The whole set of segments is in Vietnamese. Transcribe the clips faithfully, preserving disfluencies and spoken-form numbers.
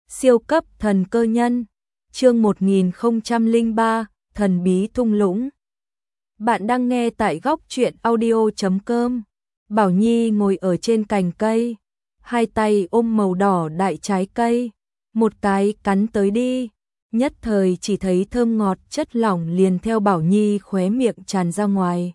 Siêu cấp thần cơ nhân, chương một nghìn không trăm lẻ ba, thần bí thung lũng. Bạn đang nghe tại góc truyện audio chấm com. Bảo Nhi ngồi ở trên cành cây, hai tay ôm màu đỏ đại trái cây, một cái cắn tới đi, nhất thời chỉ thấy thơm ngọt chất lỏng liền theo Bảo Nhi khóe miệng tràn ra ngoài.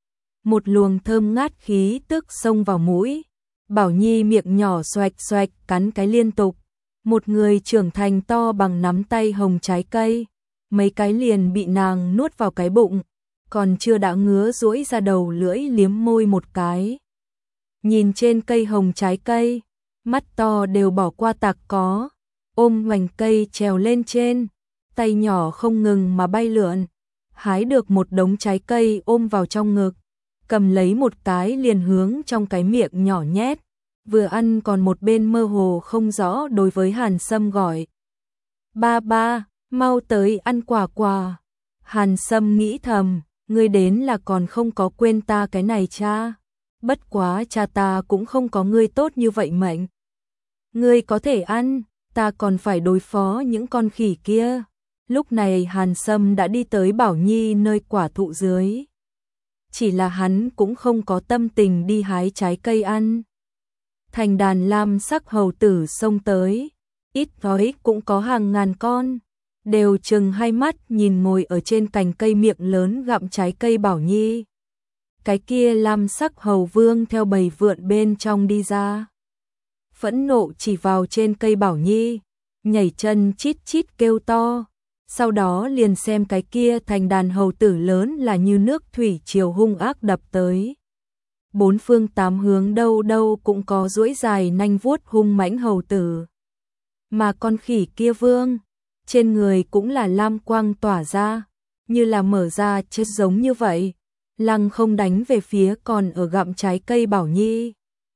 Một luồng thơm ngát khí tức xông vào mũi, Bảo Nhi miệng nhỏ xoạch xoạch cắn cái liên tục. Một người trưởng thành to bằng nắm tay hồng trái cây, mấy cái liền bị nàng nuốt vào cái bụng, còn chưa đã ngứa duỗi ra đầu lưỡi liếm môi một cái. Nhìn trên cây hồng trái cây, mắt to đều bỏ qua tạc có, ôm hoành cây trèo lên trên, tay nhỏ không ngừng mà bay lượn, hái được một đống trái cây ôm vào trong ngực, cầm lấy một cái liền hướng trong cái miệng nhỏ nhét. Vừa ăn còn một bên mơ hồ không rõ đối với Hàn Sâm gọi. Ba ba, mau tới ăn quả quả. Hàn Sâm nghĩ thầm, ngươi đến là còn không có quên ta cái này cha. Bất quá cha ta cũng không có ngươi tốt như vậy mệnh. Ngươi có thể ăn, ta còn phải đối phó những con khỉ kia. Lúc này Hàn Sâm đã đi tới Bảo Nhi nơi quả thụ dưới. Chỉ là hắn cũng không có tâm tình đi hái trái cây ăn. Thành đàn lam sắc hầu tử xông tới, ít nói cũng có hàng ngàn con, đều trừng hai mắt nhìn ngồi ở trên cành cây miệng lớn gặm trái cây Bảo Nhi. Cái kia lam sắc hầu vương theo bầy vượn bên trong đi ra, phẫn nộ chỉ vào trên cây Bảo Nhi, nhảy chân chít chít kêu to, sau đó liền xem cái kia thành đàn hầu tử lớn là như nước thủy triều hung ác đập tới. Bốn phương tám hướng đâu đâu cũng có duỗi dài nanh vuốt hung mãnh hầu tử. Mà con khỉ kia vương, trên người cũng là lam quang tỏa ra, như là mở ra chết giống như vậy, lăng không đánh về phía còn ở gặm trái cây Bảo Nhi.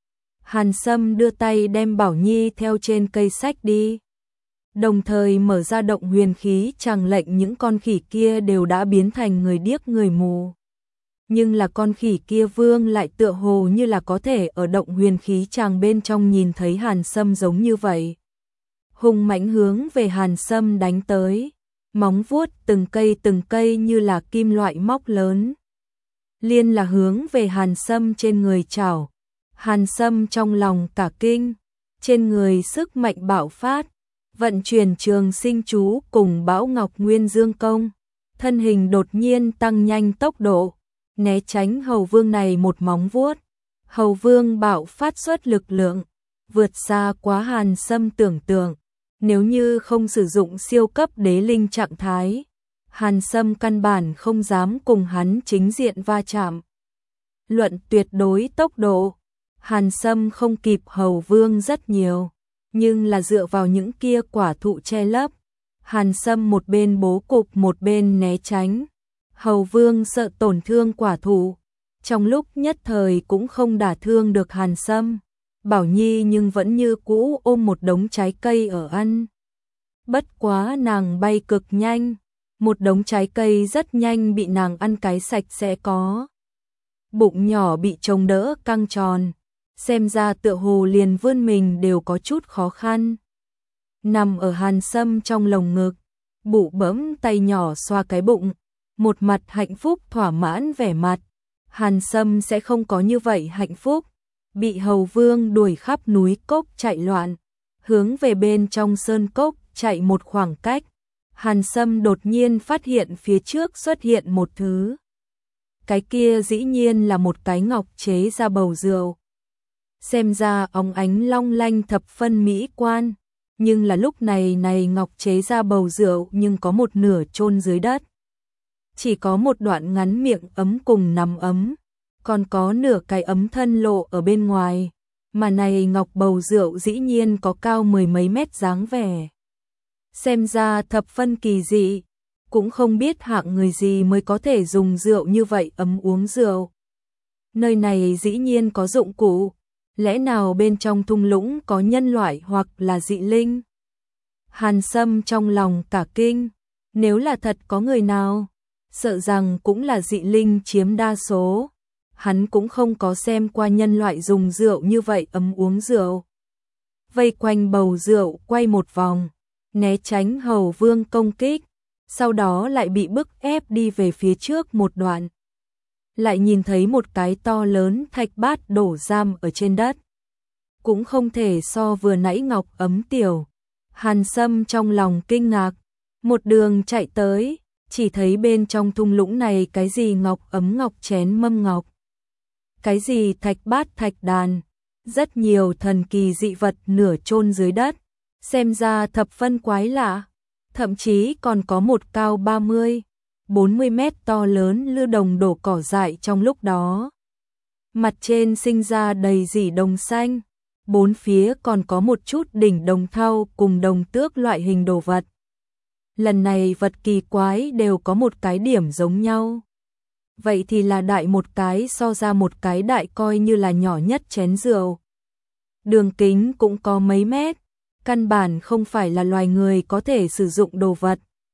Hàn Sâm đưa tay đem Bảo Nhi theo trên cây xách đi, đồng thời mở ra động huyền khí tràng lệnh những con khỉ kia đều đã biến thành người điếc người mù. Nhưng là con khỉ kia vương lại tựa hồ như là có thể ở động huyền khí tràng bên trong nhìn thấy Hàn Sâm giống như vậy. Hùng mãnh hướng về Hàn Sâm đánh tới, móng vuốt từng cây từng cây như là kim loại móc lớn. Liên là hướng về Hàn Sâm trên người chảo. Hàn Sâm trong lòng cả kinh, trên người sức mạnh bạo phát, vận chuyển trường sinh chú cùng Bão Ngọc Nguyên Dương Công, thân hình đột nhiên tăng nhanh tốc độ, né tránh hầu vương này một móng vuốt. Hầu vương bạo phát xuất lực lượng, vượt xa quá Hàn Sâm tưởng tượng. Nếu như không sử dụng siêu cấp đế linh trạng thái, Hàn Sâm căn bản không dám cùng hắn chính diện va chạm. Luận tuyệt đối tốc độ, Hàn Sâm không kịp hầu vương rất nhiều, nhưng là dựa vào những kia quả thụ che lấp, Hàn Sâm một bên bố cục một bên né tránh. Hầu vương sợ tổn thương quả thụ, trong lúc nhất thời cũng không đả thương được Hàn Sâm. Bảo Nhi nhưng vẫn như cũ ôm một đống trái cây ở ăn. Bất quá nàng bay cực nhanh, một đống trái cây rất nhanh bị nàng ăn cái sạch sẽ có. Bụng nhỏ bị chống đỡ căng tròn, xem ra tựa hồ liền vươn mình đều có chút khó khăn. Nằm ở Hàn Sâm trong lồng ngực, bụ bẫm tay nhỏ xoa cái bụng, một mặt hạnh phúc thỏa mãn vẻ mặt. Hàn Sâm sẽ không có như vậy hạnh phúc, bị hầu vương đuổi khắp núi cốc chạy loạn, hướng về bên trong sơn cốc chạy một khoảng cách. Hàn Sâm đột nhiên phát hiện phía trước xuất hiện một thứ. Cái kia dĩ nhiên là một cái ngọc chế ra bầu rượu. Xem ra óng ánh long lanh thập phân mỹ quan, nhưng là lúc này này ngọc chế ra bầu rượu nhưng có một nửa chôn dưới đất. Chỉ có một đoạn ngắn miệng ấm cùng nắm ấm, còn có nửa cái ấm thân lộ ở bên ngoài, mà này ngọc bầu rượu dĩ nhiên có cao mười mấy mét dáng vẻ. Xem ra thập phân kỳ dị, cũng không biết hạng người gì mới có thể dùng rượu như vậy ấm uống rượu. Nơi này dĩ nhiên có dụng cụ, lẽ nào bên trong thung lũng có nhân loại hoặc là dị linh? Hàn Sâm trong lòng cả kinh, nếu là thật có người nào, sợ rằng cũng là dị linh chiếm đa số. Hắn cũng không có xem qua nhân loại dùng rượu như vậy ấm uống rượu. vây quanh bầu rượu quay một vòng, né tránh Hầu Vương công kích, sau đó lại bị bức ép đi về phía trước một đoạn. Lại nhìn thấy một cái to lớn thạch bát đổ giam ở trên đất. Cũng không thể so vừa nãy ngọc ấm tiểu. Hàn Sâm trong lòng kinh ngạc, một đường chạy tới, chỉ thấy bên trong thung lũng này cái gì ngọc ấm ngọc chén mâm ngọc. Cái gì thạch bát thạch đàn, rất nhiều thần kỳ dị vật nửa chôn dưới đất, xem ra thập phân quái lạ, thậm chí còn có một cao ba mươi, bốn mươi mét to lớn lư đồng đổ cỏ dại trong lúc đó. Mặt trên sinh ra đầy rỉ đồng xanh, bốn phía còn có một chút đỉnh đồng thau cùng đồng tước loại hình đồ vật. Lần này vật kỳ quái đều có một cái điểm giống nhau. Vậy thì là đại một cái so ra một cái đại coi như là nhỏ nhất chén rượu. Đường kính cũng có mấy mét, căn bản không phải là loài người có thể sử dụng đồ vật.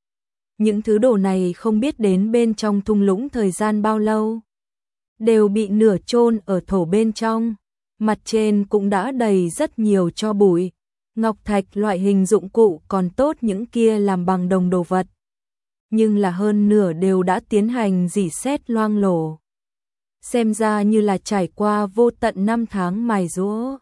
Những thứ đồ này không biết đến bên trong thung lũng thời gian bao lâu, đều bị nửa chôn ở thổ bên trong, mặt trên cũng đã đầy rất nhiều tro bụi. Ngọc thạch loại hình dụng cụ còn tốt, những kia làm bằng đồng đồ vật, nhưng là hơn nửa đều đã tiến hành rỉ sét loang lổ. Xem ra như là trải qua vô tận năm tháng mài giũa,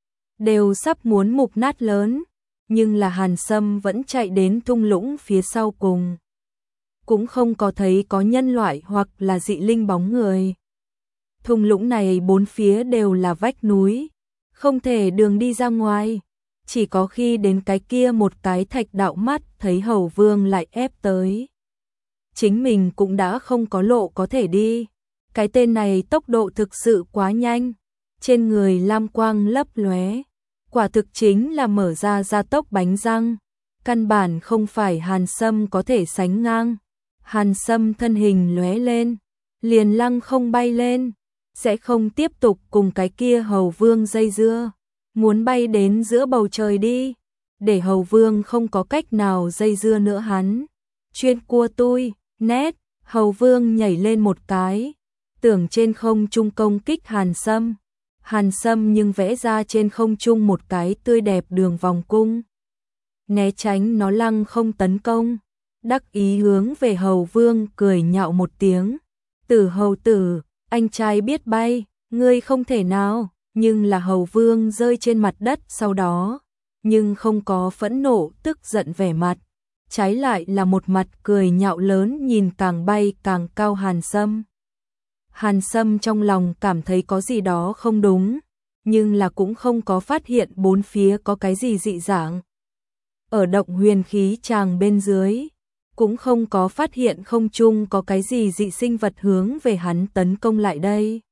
đều sắp muốn mục nát lớn, nhưng là Hàn Sâm vẫn chạy đến thung lũng phía sau cùng. Cũng không có thấy có nhân loại hoặc là dị linh bóng người. Thung lũng này bốn phía đều là vách núi, không thể đường đi ra ngoài. Chỉ có khi đến cái kia một cái thạch đạo mắt thấy Hầu Vương lại ép tới. Chính mình cũng đã không có lộ có thể đi. Cái tên này tốc độ thực sự quá nhanh. Trên người lam quang lấp lóe, quả thực chính là mở ra gia tốc bánh răng. Căn bản không phải Hàn Sâm có thể sánh ngang. Hàn Sâm thân hình lóe lên, liền lăng không bay lên. Sẽ không tiếp tục cùng cái kia Hầu Vương dây dưa. Muốn bay đến giữa bầu trời đi, để Hầu Vương không có cách nào dây dưa nữa hắn. Chuyên cua tôi, nét, Hầu Vương nhảy lên một cái, tưởng trên không trung công kích Hàn Sâm. Hàn Sâm nhưng vẽ ra trên không trung một cái tươi đẹp đường vòng cung. Né tránh nó lăng không tấn công, đắc ý hướng về Hầu Vương cười nhạo một tiếng. Tử hầu tử, anh trai biết bay, ngươi không thể nào. Nhưng là Hầu Vương rơi trên mặt đất sau đó, nhưng không có phẫn nộ tức giận vẻ mặt, trái lại là một mặt cười nhạo lớn nhìn càng bay càng cao Hàn Sâm. Hàn Sâm trong lòng cảm thấy có gì đó không đúng, nhưng là cũng không có phát hiện bốn phía có cái gì dị dạng. Ở động huyền khí tràng bên dưới, cũng không có phát hiện không trung có cái gì dị sinh vật hướng về hắn tấn công lại đây.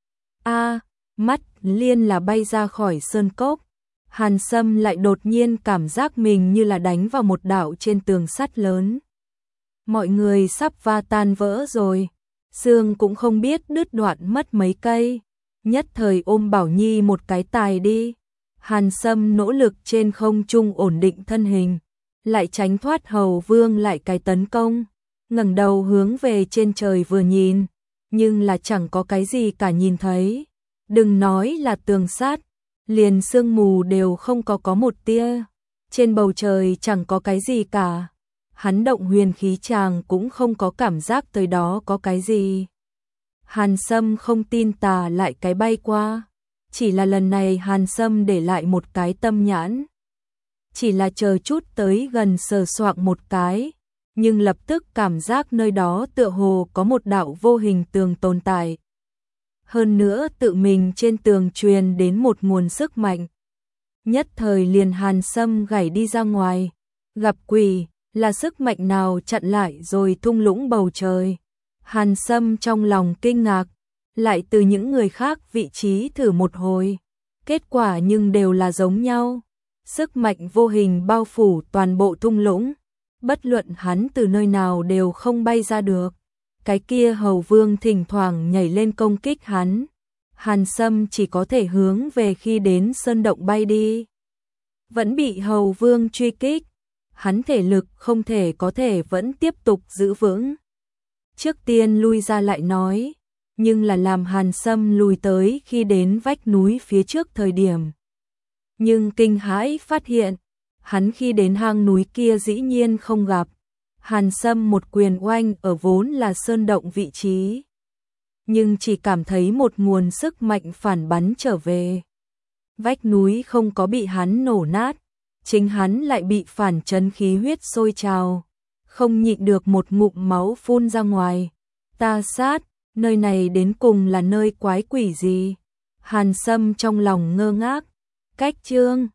A, mắt liên là bay ra khỏi sơn cốc. Hàn Sâm lại đột nhiên cảm giác mình như là đánh vào một đạo trên tường sắt lớn. Mọi người sắp va tan vỡ rồi, xương cũng không biết đứt đoạn mất mấy cây. Nhất thời ôm Bảo Nhi một cái tài đi. Hàn Sâm nỗ lực trên không trung ổn định thân hình, lại tránh thoát Hầu Vương lại cái tấn công, ngẩng đầu hướng về trên trời vừa nhìn, nhưng là chẳng có cái gì cả nhìn thấy. Đừng nói là tường sắt, liền sương mù đều không có có một tia. Trên bầu trời chẳng có cái gì cả. Hắn động huyền khí tràng cũng không có cảm giác tới đó có cái gì. Hàn Sâm không tin tà lại cái bay qua. Chỉ là lần này Hàn Sâm để lại một cái tâm nhãn. Chỉ là chờ chút tới gần sờ soạng một cái, nhưng lập tức cảm giác nơi đó tựa hồ có một đạo vô hình tường tồn tại. Hơn nữa tự mình trên tường truyền đến một nguồn sức mạnh. Nhất thời liền Hàn Sâm gảy đi ra ngoài. Gặp quỷ, là sức mạnh nào chặn lại rồi thung lũng bầu trời. Hàn Sâm trong lòng kinh ngạc, lại từ những người khác vị trí thử một hồi. Kết quả nhưng đều là giống nhau. Sức mạnh vô hình bao phủ toàn bộ thung lũng. Bất luận hắn từ nơi nào đều không bay ra được. Cái kia Hầu Vương thỉnh thoảng nhảy lên công kích hắn. Hàn Sâm chỉ có thể hướng về khi đến sơn động bay đi. Vẫn bị Hầu Vương truy kích. Hắn thể lực không thể có thể vẫn tiếp tục giữ vững. Trước tiên lui ra lại nói. Nhưng là làm Hàn Sâm lùi tới khi đến vách núi phía trước thời điểm. Nhưng kinh hãi phát hiện, hắn khi đến hang núi kia dĩ nhiên không gặp. Hàn Sâm một quyền oanh ở vốn là sơn động vị trí, nhưng chỉ cảm thấy một nguồn sức mạnh phản bắn trở về. Vách núi không có bị hắn nổ nát, chính hắn lại bị phản chấn khí huyết sôi trào, không nhịn được một ngụm máu phun ra ngoài. Ta sát, nơi này đến cùng là nơi quái quỷ gì? Hàn Sâm trong lòng ngơ ngác, cách chương